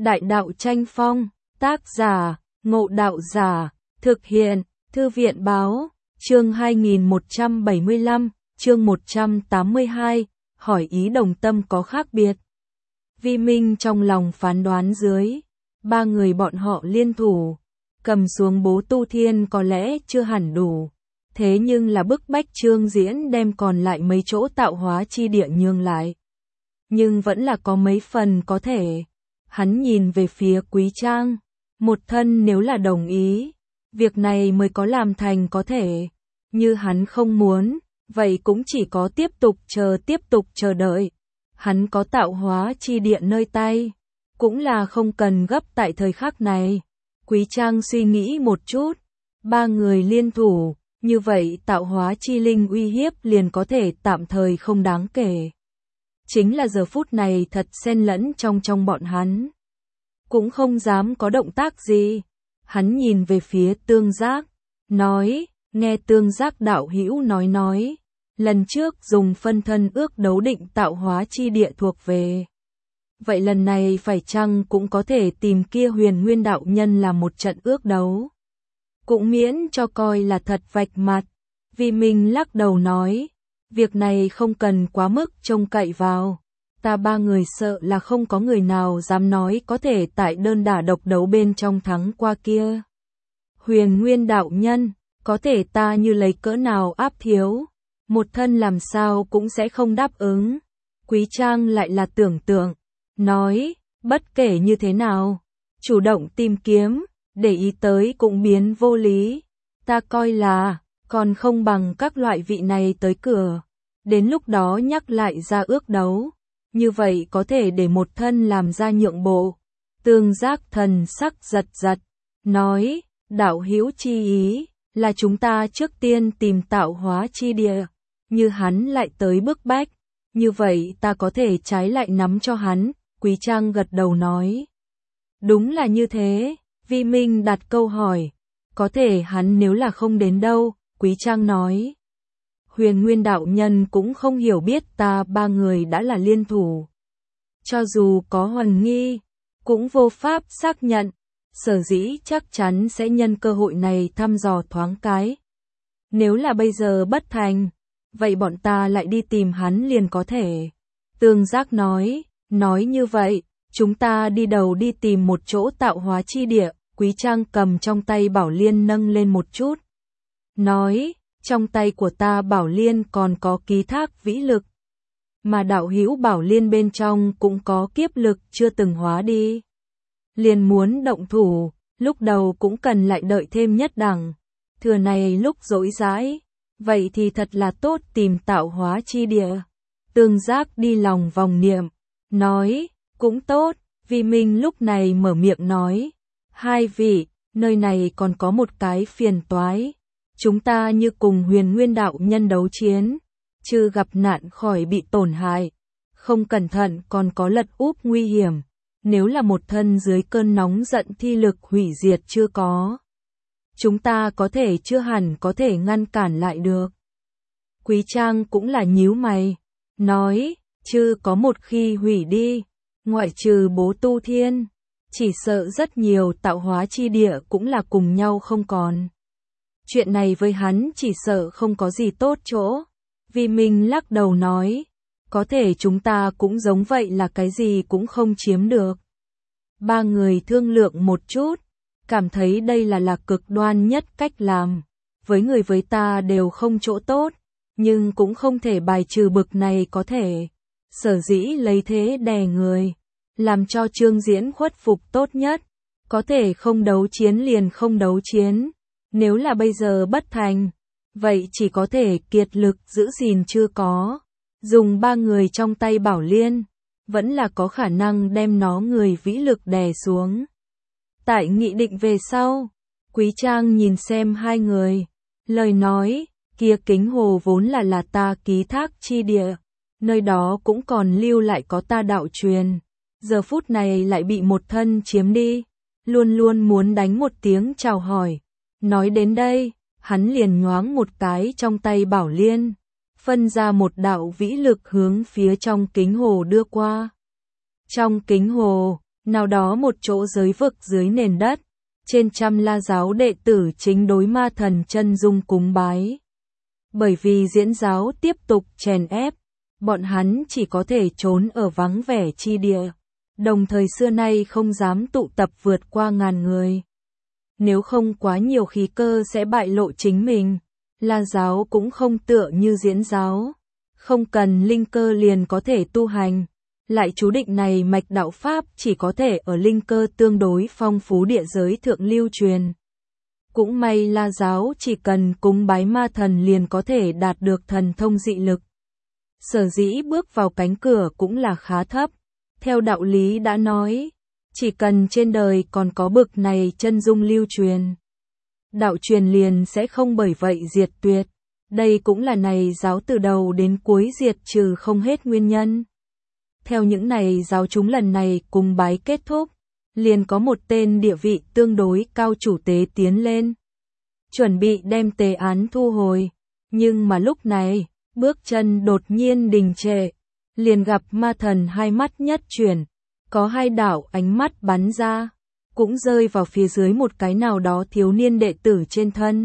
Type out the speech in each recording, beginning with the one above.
Đại đạo tranh phong, tác giả, Ngộ Đạo Giả, thực hiện, Thư viện báo, chương 2175, chương 182, hỏi ý đồng tâm có khác biệt. Vi Minh trong lòng phán đoán dưới, ba người bọn họ liên thủ, cầm xuống Bố Tu Thiên có lẽ chưa hẳn đủ, thế nhưng là bức bách Trương Diễn đem còn lại mấy chỗ tạo hóa chi địa nhường lại. Nhưng vẫn là có mấy phần có thể. Hắn nhìn về phía Quý Trang, một thân nếu là đồng ý, việc này mới có làm thành có thể. Như hắn không muốn, vậy cũng chỉ có tiếp tục chờ đợi. Hắn có tạo hóa chi địa nơi tay, cũng là không cần gấp tại thời khắc này. Quý Trang suy nghĩ một chút, ba người liên thủ, như vậy tạo hóa chi linh uy hiếp liền có thể tạm thời không đáng kể. Chính là giờ phút này thật xen lẫn trong bọn hắn. Cũng không dám có động tác gì. Hắn nhìn về phía Tương Giác, nói, nghe Tương Giác đạo hữu nói. Lần trước dùng phân thân ước đấu định tạo hóa chi địa thuộc về. Vậy lần này phải chăng cũng có thể tìm kia Huyền Nguyên đạo nhân làm một trận ước đấu. Cũng miễn cho coi là thật vạch mặt. Vi Minh lắc đầu nói, việc này không cần quá mức trông cậy vào. Ta ba người sợ là không có người nào dám nói có thể tại đơn đả độc đấu bên trong thắng qua kia Huyền Nguyên đạo nhân, có thể ta như lấy cỡ nào áp thiếu, một thân làm sao cũng sẽ không đáp ứng. Quý Trang lại là tưởng tượng, nói, bất kể như thế nào, chủ động tìm kiếm, để ý tới cũng biến vô lý. Ta coi là, còn không bằng các loại vị này tới cửa, đến lúc đó nhắc lại ra ước đấu. Như vậy có thể để một thân làm ra nhượng bộ. Tương Giác thần sắc giật, nói, đạo hữu chi ý, là chúng ta trước tiên tìm tạo hóa chi địa. Như hắn lại tới bức bách, như vậy ta có thể trái lại nắm cho hắn. Quý Trang gật đầu nói, đúng là như thế. Vi Minh đặt câu hỏi, có thể hắn nếu là không đến đâu. Quý Trang nói, Huyền Nguyên đạo nhân cũng không hiểu biết ta ba người đã là liên thủ. Cho dù có hoài nghi, cũng vô pháp xác nhận, sở dĩ chắc chắn sẽ nhân cơ hội này thăm dò thoáng cái. Nếu là bây giờ bất thành, vậy bọn ta lại đi tìm hắn liền có thể. Tương Giác nói như vậy, chúng ta đi đầu đi tìm một chỗ tạo hóa chi địa. Quý Trang cầm trong tay Bảo Liên nâng lên một chút, nói, trong tay của ta Bảo Liên còn có ký thác vĩ lực, mà đạo hữu Bảo Liên bên trong cũng có kiếp lực chưa từng hóa đi. Liền muốn động thủ, lúc đầu cũng cần lại đợi thêm nhất đẳng, thừa này lúc rỗi rãi, vậy thì thật là tốt tìm tạo hóa chi địa. Tương Giác đi lòng vòng niệm, nói, cũng tốt. Vi Minh lúc này mở miệng nói, hai vị, nơi này còn có một cái phiền toái. Chúng ta như cùng Huyền Nguyên đạo nhân đấu chiến, trừ gặp nạn khỏi bị tổn hại, không cẩn thận còn có lật úp nguy hiểm. Nếu là một thân dưới cơn nóng giận thi lực hủy diệt chưa có, chúng ta có thể chưa hẳn có thể ngăn cản lại được. Quý Trang cũng là nhíu mày, nói, chứ có một khi hủy đi, ngoại trừ Bố Tu Thiên, chỉ sợ rất nhiều tạo hóa chi địa cũng là cùng nhau không còn. Chuyện này với hắn chỉ sợ không có gì tốt chỗ. Vi Minh lắc đầu nói, có thể chúng ta cũng giống vậy là cái gì cũng không chiếm được. Ba người thương lượng một chút, cảm thấy đây là cực đoan nhất cách làm. Với người với ta đều không chỗ tốt, nhưng cũng không thể bài trừ bực này có thể. Sở dĩ lấy thế đè người, làm cho Trương Diễn khuất phục tốt nhất. Có thể không đấu chiến liền không đấu chiến. Nếu là bây giờ bất thành, vậy chỉ có thể kiệt lực giữ gìn chưa có. Dùng ba người trong tay Bảo Liên, vẫn là có khả năng đem nó người vĩ lực đè xuống. Tại nghị định về sau, Quý Trang nhìn xem hai người, lời nói, kia Kính Hồ vốn là ta ký thác chi địa, nơi đó cũng còn lưu lại có ta đạo truyền, giờ phút này lại bị một thân chiếm đi, luôn luôn muốn đánh một tiếng chào hỏi. Nói đến đây, hắn liền nhoáng một cái trong tay Bảo Liên, phân ra một đạo vĩ lực hướng phía trong Kính Hồ đưa qua. Trong Kính Hồ, Nào đó một chỗ giới vực dưới nền đất, trên trăm la giáo đệ tử chính đối ma thần chân dung cúng bái. Bởi vì diễn giáo tiếp tục chèn ép, bọn hắn chỉ có thể trốn ở vắng vẻ chi địa, đồng thời xưa nay không dám tụ tập vượt qua 1000 người. Nếu không quá nhiều khí cơ sẽ bại lộ chính mình, la giáo cũng không tựa như diễn giáo, không cần linh cơ liền có thể tu hành. Lại chú định này mạch đạo Pháp chỉ có thể ở linh cơ tương đối phong phú địa giới thượng lưu truyền. Cũng may la giáo chỉ cần cúng bái ma thần liền có thể đạt được thần thông dị lực. Sở dĩ bước vào cánh cửa cũng là khá thấp. Theo đạo lý đã nói, chỉ cần trên đời còn có bực này chân dung lưu truyền, đạo truyền liền sẽ không bởi vậy diệt tuyệt. Đây cũng là này giáo từ đầu đến cuối diệt trừ không hết nguyên nhân. Theo những này giáo chúng lần này cùng bái kết thúc, liền có một tên địa vị tương đối cao chủ tế tiến lên, chuẩn bị đem tế án thu hồi, nhưng mà lúc này, bước chân đột nhiên đình trệ, liền gặp ma thần hai mắt nhất chuyển, có hai đạo ánh mắt bắn ra, cũng rơi vào phía dưới một cái nào đó thiếu niên đệ tử trên thân.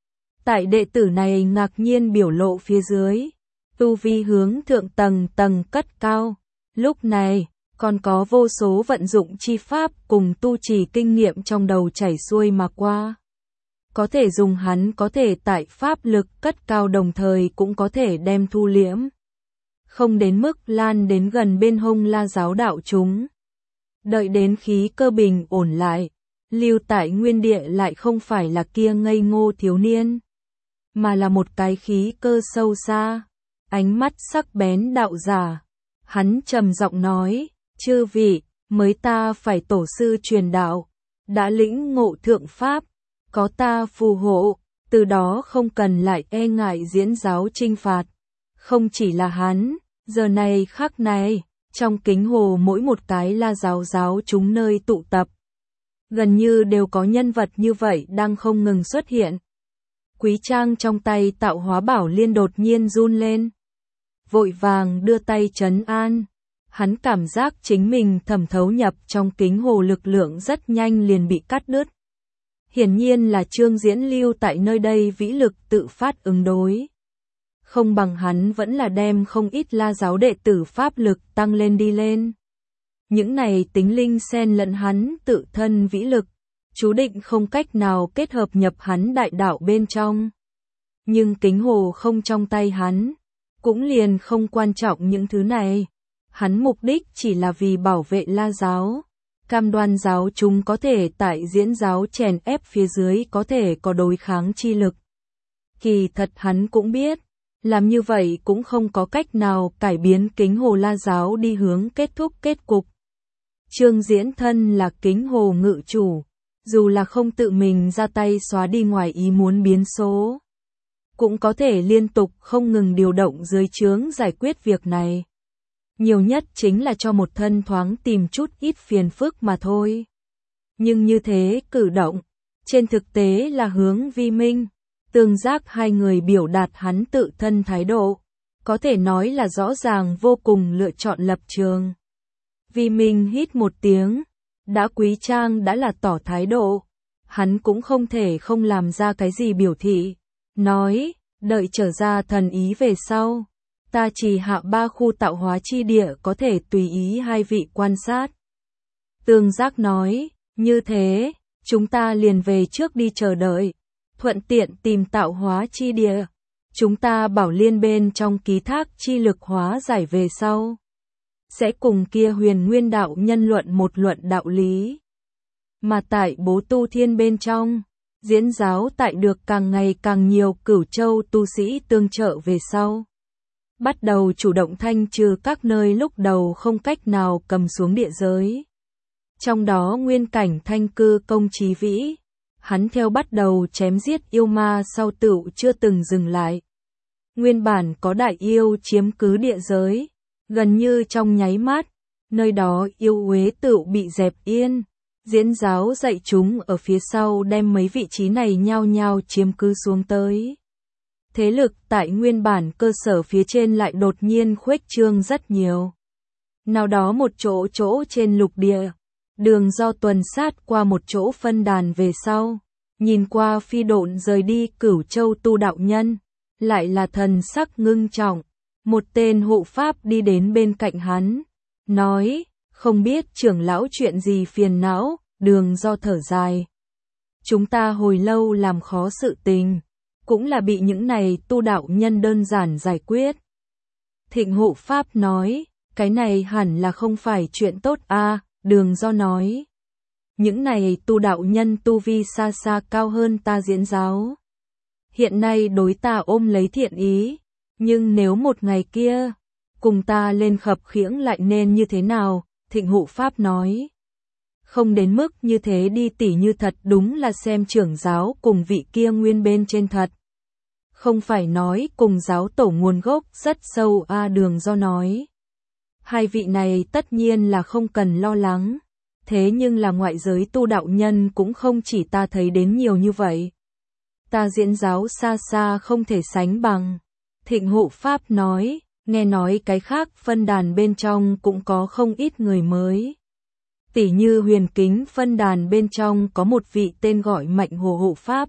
Tại đệ tử này ngạc nhiên biểu lộ phía dưới, tu vi hướng thượng tầng tầng cất cao. Lúc này, còn có vô số vận dụng chi pháp cùng tu trì kinh nghiệm trong đầu chảy xuôi mà qua. Có thể dùng hắn có thể tại pháp lực cất cao đồng thời cũng có thể đem thu liễm. Không đến mức lan đến gần bên hông la giáo đạo chúng. Đợi đến khí cơ bình ổn lại, lưu tại nguyên địa lại không phải là kia ngây ngô thiếu niên, mà là một cái khí cơ sâu xa, ánh mắt sắc bén đạo giả. Hắn trầm giọng nói, chư vị, mới ta phải tổ sư truyền đạo, đã lĩnh ngộ thượng pháp, có ta phù hộ, từ đó không cần lại e ngại diễn giáo trinh phạt. Không chỉ là hắn, giờ này khắc này, trong kính hồ mỗi một cái la giáo chúng nơi tụ tập, gần như đều có nhân vật như vậy đang không ngừng xuất hiện. Quý Trang trong tay tạo hóa bảo liên đột nhiên run lên, vội vàng đưa tay trấn an. Hắn cảm giác chính mình thẩm thấu nhập trong kính hồ lực lượng rất nhanh liền bị cắt đứt. Hiển nhiên là Trương Diễn lưu tại nơi đây vĩ lực tự phát ứng đối. Không bằng hắn vẫn là đem không ít la giáo đệ tử pháp lực tăng lên đi lên. Những này tính linh xen lẫn hắn tự thân vĩ lực, chú định không cách nào kết hợp nhập hắn đại đạo bên trong. Nhưng kính hồ không trong tay hắn, cũng liền không quan trọng những thứ này. Hắn mục đích chỉ là vì bảo vệ la giáo, cam đoan giáo chúng có thể tại diễn giáo chèn ép phía dưới có thể có đối kháng chi lực. Kỳ thật hắn cũng biết, làm như vậy cũng không có cách nào cải biến kính hồ la giáo đi hướng kết thúc kết cục. Trương Diễn thân là kính hồ ngự chủ, dù là không tự mình ra tay xóa đi ngoài ý muốn biến số, cũng có thể liên tục không ngừng điều động dưới trướng giải quyết việc này. Nhiều nhất chính là cho một thân thoáng tìm chút ít phiền phức mà thôi. Nhưng như thế cử động, trên thực tế là hướng vi minh, tương giác hai người biểu đạt hắn tự thân thái độ, có thể nói là rõ ràng vô cùng lựa chọn lập trường. Vi minh hít một tiếng, đã Quý Trang đã là tỏ thái độ, hắn cũng không thể không làm ra cái gì biểu thị, nói, đợi trở ra thần ý về sau. Ta chỉ hạ 3 khu tạo hóa chi địa có thể tùy ý hai vị quan sát. Tương giác nói, như thế, chúng ta liền về trước đi chờ đợi, thuận tiện tìm tạo hóa chi địa. Chúng ta bảo liên bên trong ký thác chi lực hóa giải về sau, sẽ cùng kia huyền nguyên đạo nhân luận một luận đạo lý. Mà tại bố tu thiên bên trong, diễn giáo tại được càng ngày càng nhiều Cửu Châu tu sĩ tương trợ về sau, bắt đầu chủ động thanh trừ các nơi lúc đầu không cách nào cầm xuống địa giới. Trong đó nguyên cảnh Thanh Cư Công Chí Vĩ, hắn theo bắt đầu chém giết yêu ma sau tựu chưa từng dừng lại. Nguyên bản có đại yêu chiếm cứ địa giới, gần như trong nháy mắt, nơi đó yêu uế tựu bị dẹp yên. Diễn giáo dạy chúng ở phía sau đem mấy vị trí này nhao nhao chiếm cứ xuống tới. Thế lực tại nguyên bản cơ sở phía trên lại đột nhiên khuếch trương rất nhiều. Nào đó một chỗ trên lục địa, Đường Do tuần sát qua một chỗ phân đàn về sau, nhìn qua phi độn rời đi Cửu Châu tu đạo nhân, lại là thần sắc ngưng trọng. Một tên hộ pháp đi đến bên cạnh hắn, nói, không biết trưởng lão chuyện gì phiền não. Đường Do thở dài. Chúng ta hồi lâu làm khó sự tình, cũng là bị những này tu đạo nhân đơn giản giải quyết. Thịnh hộ pháp nói, cái này hẳn là không phải chuyện tốt a. Đường Do nói, những này tu đạo nhân tu vi xa xa cao hơn ta diễn giáo. Hiện nay đối ta ôm lấy thiện ý, nhưng nếu một ngày kia, cùng ta lên khập khiễng lại nên như thế nào? Thịnh hộ pháp nói, không đến mức như thế đi, tỉ như thật đúng là xem trưởng giáo cùng vị kia nguyên bên trên thật. Không phải nói cùng giáo tổ nguồn gốc rất sâu a. Đường Do nói, hai vị này tất nhiên là không cần lo lắng, thế nhưng là ngoại giới tu đạo nhân cũng không chỉ ta thấy đến nhiều như vậy. Ta diễn giáo xa xa không thể sánh bằng. Thịnh hộ pháp nói, nghe nói cái khác phân đàn bên trong cũng có không ít người mới. Tỉ như Huyền Kính phân đàn bên trong có một vị tên gọi Mạnh Hồ hộ pháp.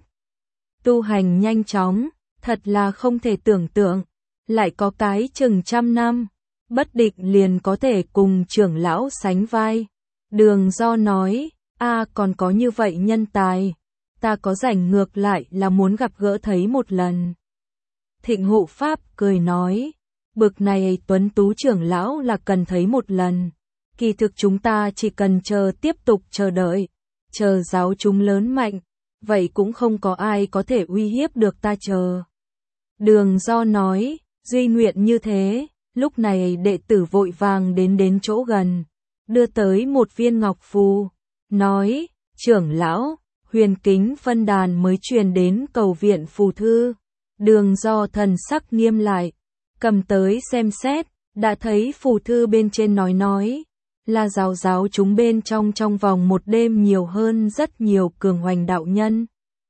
Tu hành nhanh chóng, thật là không thể tưởng tượng, lại có cái chừng 100 năm, bất định liền có thể cùng trưởng lão sánh vai. Đường Do nói, còn có như vậy nhân tài, ta có rảnh ngược lại là muốn gặp gỡ thấy một lần. Thịnh hộ pháp cười nói, bực này tuấn tú trưởng lão là cần thấy một lần. Kỳ thực chúng ta chỉ cần tiếp tục chờ đợi, chờ giáo chúng lớn mạnh, vậy cũng không có ai có thể uy hiếp được ta chờ. Đường Do nói, duy nguyện như thế. Lúc này đệ tử vội vàng đến chỗ gần, đưa tới một viên ngọc phù, nói, trưởng lão, Huyền Kính phân đàn mới truyền đến cầu viện phù thư. Đường Do thần sắc nghiêm lại, cầm tới xem xét, đã thấy phù thư bên trên nói, là giáo chúng bên trong vòng một đêm nhiều hơn rất nhiều cường hoành đạo nhân.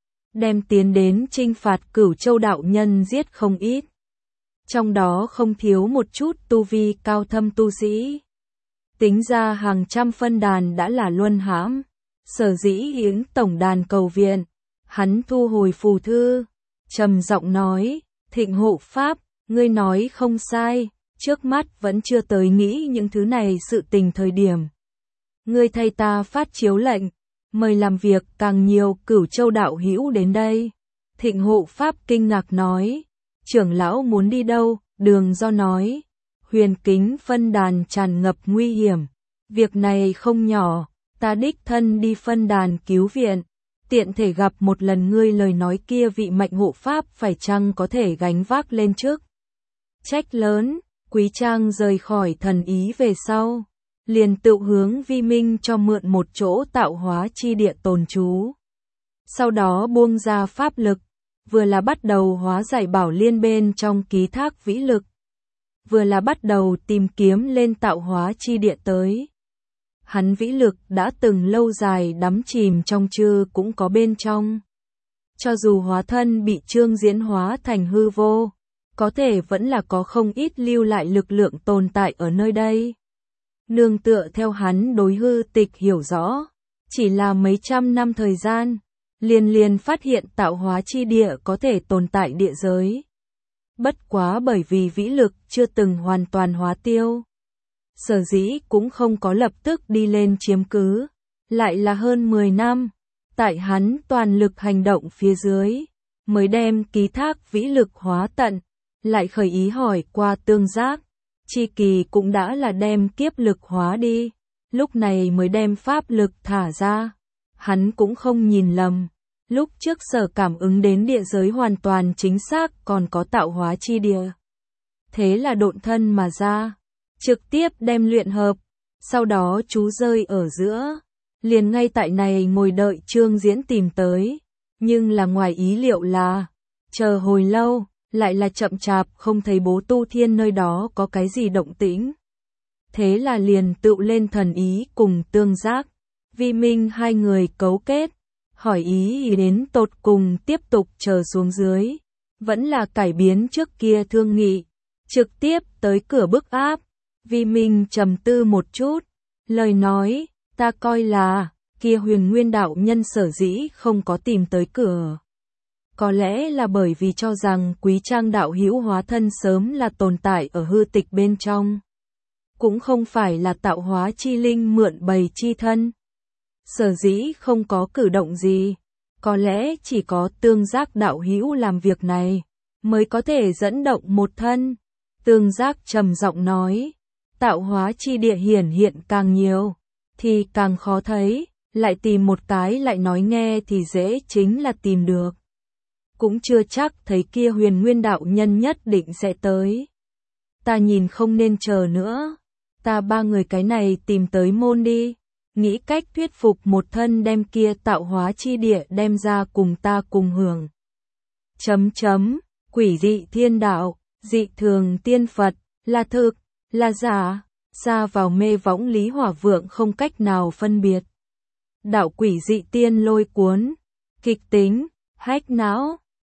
Đem tiến đến chinh phạt Cửu Châu đạo nhân giết không ít. Trong đó không thiếu một chút tu vi cao thâm tu sĩ. Tính ra hàng trăm phân đàn đã là luân hãm. Sở dĩ hiến tổng đàn cầu viện, hắn thu hồi phù thư, trầm giọng nói, Thịnh hộ pháp, ngươi nói không sai, trước mắt vẫn chưa tới nghĩ những thứ này sự tình thời điểm. Ngươi thay ta phát chiếu lệnh, mời làm việc càng nhiều Cửu Châu đạo hữu đến đây. Thịnh hộ pháp kinh ngạc nói, trưởng lão muốn đi đâu? Đường Do nói, Huyền Kính phân đàn tràn ngập nguy hiểm, việc này không nhỏ, ta đích thân đi phân đàn cứu viện, tiện thể gặp một lần ngươi lời nói kia vị Mạnh hộ pháp phải chăng có thể gánh vác lên trước. Trách lớn, Quý Trang rời khỏi thần ý về sau, liền tự hướng Vi Minh cho mượn một chỗ tạo hóa chi địa tồn trú. Sau đó buông ra pháp lực, vừa là bắt đầu hóa giải bảo liên bên trong ký thác vĩ lực, vừa là bắt đầu tìm kiếm lên tạo hóa chi địa tới. Hắn vĩ lực đã từng lâu dài đắm chìm trong chư cũng có bên trong. Cho dù hóa thân bị Trương diễn hóa thành hư vô, có thể vẫn là có không ít lưu lại lực lượng tồn tại ở nơi đây. Nương tựa theo hắn đối hư tịch hiểu rõ, chỉ là mấy trăm năm thời gian, liền phát hiện tạo hóa chi địa có thể tồn tại địa giới. Bất quá bởi vì vĩ lực chưa từng hoàn toàn hóa tiêu, sở dĩ cũng không có lập tức đi lên chiếm cứ, lại là hơn 10 năm, tại hắn toàn lực hành động phía dưới, mới đem ký thác vĩ lực hóa tận, lại khởi ý hỏi qua tương giác, chi kỳ cũng đã là đem kiếp lực hóa đi, lúc này mới đem pháp lực thả ra. Hắn cũng không nhìn lầm, lúc trước sở cảm ứng đến địa giới hoàn toàn chính xác còn có tạo hóa chi địa. Thế là độn thân mà ra, trực tiếp đem luyện hợp, sau đó chú rơi ở giữa, liền ngay tại này ngồi đợi Trương Diễn tìm tới, nhưng là ngoài ý liệu là, chờ hồi lâu, lại là chậm chạp không thấy Bố Tu Thiên nơi đó có cái gì động tĩnh. Thế là liền tự lên thần ý cùng tương giác, Vi Minh hai người cấu kết, hỏi ý đến tột cùng tiếp tục chờ xuống dưới, vẫn là cải biến trước kia thương nghị, trực tiếp tới cửa bức áp. Vi Minh trầm tư một chút, lời nói, Ta coi là, kia Huyền Nguyên đạo nhân sở dĩ không có tìm tới cửa. Có lẽ là bởi vì cho rằng Quý Trang đạo hữu hóa thân sớm là tồn tại ở hư tịch bên trong. Cũng không phải là tạo hóa chi linh mượn bày chi thân. Sở dĩ không có cử động gì, có lẽ chỉ có Tương Giác đạo hữu làm việc này, mới có thể dẫn động một thân. Tương Giác trầm giọng nói, tạo hóa chi địa hiển hiện càng nhiều, thì càng khó thấy, lại tìm một cái lại nói nghe thì dễ chính là tìm được. Cũng chưa chắc thấy kia Huyền Nguyên đạo nhân nhất định sẽ tới. Ta nhìn không nên chờ nữa, ta ba người cái này tìm tới môn đi, nghĩ cách thuyết phục một thân đem kia tạo hóa chi địa đem ra cùng ta cùng hưởng. Quỷ dị thiên đạo, dị thường tiên Phật, là thực, là giả, xa vào mê võng Lý Hỏa Vượng không cách nào phân biệt. Đạo quỷ dị tiên lôi cuốn, kịch tính, hách não.